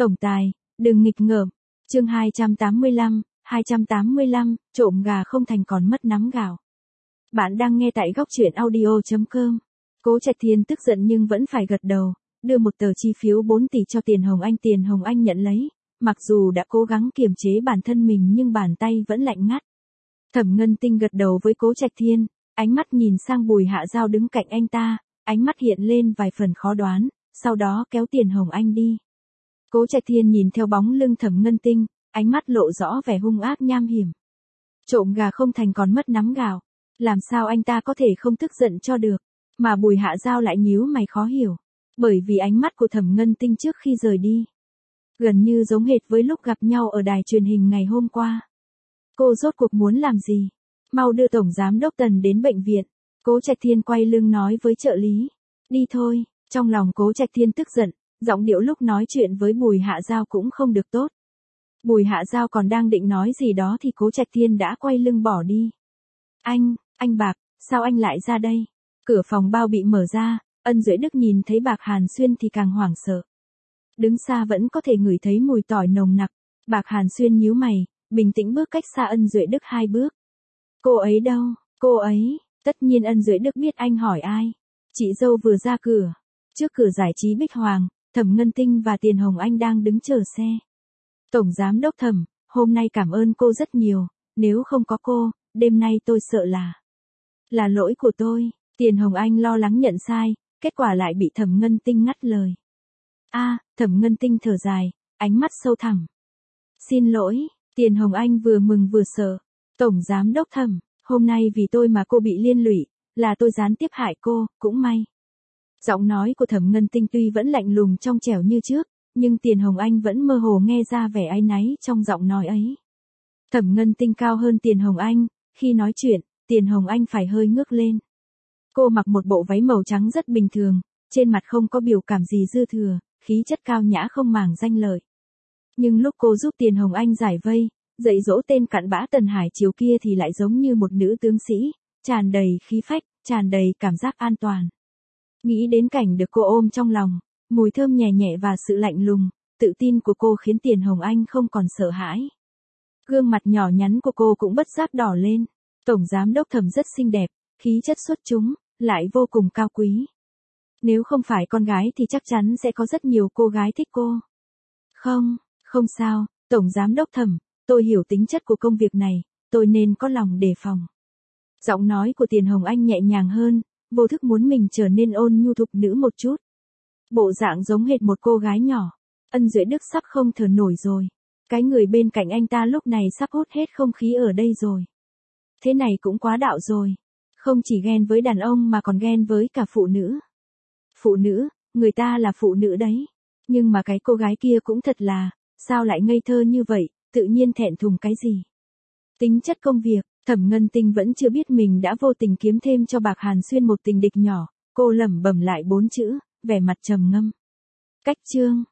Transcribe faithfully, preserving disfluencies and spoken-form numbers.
Tổng tài, đừng nghịch ngợm. Chương hai trăm tám mươi lăm, hai trăm tám mươi lăm, trộm gà không thành còn mất nắm gạo. Bạn đang nghe tại góc truyện audio chấm com. Cố Trạch Thiên tức giận nhưng vẫn phải gật đầu, đưa một tờ chi phiếu bốn tỷ cho Tiền Hồng Anh. Tiền Hồng Anh nhận lấy, mặc dù đã cố gắng kiềm chế bản thân mình nhưng bàn tay vẫn lạnh ngắt. Thẩm Ngân Tinh gật đầu với Cố Trạch Thiên, ánh mắt nhìn sang Bùi Hạ Giao đứng cạnh anh ta, ánh mắt hiện lên vài phần khó đoán, sau đó kéo Tiền Hồng Anh đi. Cố Trạch Thiên nhìn theo bóng lưng Thẩm Ngân Tinh, ánh mắt lộ rõ vẻ hung ác nham hiểm. Trộm gà không thành còn mất nắm gạo, làm sao anh ta có thể không tức giận cho được, mà Bùi Hạ Giao lại nhíu mày khó hiểu, bởi vì ánh mắt của Thẩm Ngân Tinh trước khi rời đi, gần như giống hệt với lúc gặp nhau ở đài truyền hình ngày hôm qua. Cô rốt cuộc muốn làm gì? Mau đưa Tổng Giám Đốc Tần đến bệnh viện. Cố Trạch Thiên quay lưng nói với trợ lý. Đi thôi. Trong lòng Cố Trạch Thiên tức giận, giọng điệu lúc nói chuyện với Bùi Hạ Giao cũng không được tốt. Bùi Hạ Giao còn đang định nói gì đó thì Cố Trạch Thiên đã quay lưng bỏ đi. Anh, anh Bạc, sao anh lại ra đây? Cửa phòng bao bị mở ra, Ân Duệ Đức nhìn thấy Bạc Hàn Xuyên thì càng hoảng sợ. Đứng xa vẫn có thể ngửi thấy mùi tỏi nồng nặc. Bạc Hàn Xuyên nhíu mày, bình tĩnh bước cách xa Ân Duệ Đức hai bước. Cô ấy đâu? Cô ấy? Tất nhiên Ân Duệ Đức biết anh hỏi ai. Chị dâu vừa ra cửa. Trước cửa giải trí Bích Hoàng, Thẩm Ngân Tinh và Tiền Hồng Anh đang đứng chờ xe. Tổng Giám Đốc Thẩm, hôm nay cảm ơn cô rất nhiều, nếu không có cô, đêm nay tôi sợ là... Là lỗi của tôi. Tiền Hồng Anh lo lắng nhận sai, kết quả lại bị Thẩm Ngân Tinh ngắt lời. A, Thẩm Ngân Tinh thở dài, ánh mắt sâu thẳm. Xin lỗi. Tiền Hồng Anh vừa mừng vừa sợ. Tổng Giám Đốc Thẩm, hôm nay vì tôi mà cô bị liên lụy, là tôi gián tiếp hại cô, cũng may. Giọng nói của Thẩm Ngân Tinh tuy vẫn lạnh lùng trong trẻo như trước, nhưng Tiền Hồng Anh vẫn mơ hồ nghe ra vẻ áy náy trong giọng nói ấy. Thẩm Ngân Tinh cao hơn Tiền Hồng Anh, khi nói chuyện, Tiền Hồng Anh phải hơi ngước lên. Cô mặc một bộ váy màu trắng rất bình thường, trên mặt không có biểu cảm gì dư thừa, khí chất cao nhã không màng danh lợi. Nhưng lúc cô giúp Tiền Hồng Anh giải vây, dạy dỗ tên cặn bã Tần Hải Triều kia thì lại giống như một nữ tướng sĩ, tràn đầy khí phách, tràn đầy cảm giác an toàn. Nghĩ đến cảnh được cô ôm trong lòng, mùi thơm nhẹ nhẹ và sự lạnh lùng, tự tin của cô khiến Tiền Hồng Anh không còn sợ hãi. Gương mặt nhỏ nhắn của cô cũng bất giác đỏ lên. Tổng Giám Đốc Thẩm rất xinh đẹp, khí chất xuất chúng, lại vô cùng cao quý. Nếu không phải con gái thì chắc chắn sẽ có rất nhiều cô gái thích cô. Không, không sao, Tổng Giám Đốc Thẩm, tôi hiểu tính chất của công việc này, tôi nên có lòng đề phòng. Giọng nói của Tiền Hồng Anh nhẹ nhàng hơn, vô thức muốn mình trở nên ôn nhu thục nữ một chút. Bộ dạng giống hệt một cô gái nhỏ. Ân Duệ Đức sắp không thở nổi rồi. Cái người bên cạnh anh ta lúc này sắp hút hết không khí ở đây rồi. Thế này cũng quá đạo rồi. Không chỉ ghen với đàn ông mà còn ghen với cả phụ nữ. Phụ nữ, người ta là phụ nữ đấy. Nhưng mà cái cô gái kia cũng thật là, sao lại ngây thơ như vậy, tự nhiên thẹn thùng cái gì. Tính chất công việc, Thẩm Ngân Tinh vẫn chưa biết mình đã vô tình kiếm thêm cho Bạc Hàn Xuyên một tình địch nhỏ, cô lẩm bẩm lại bốn chữ, vẻ mặt trầm ngâm. Cách chương.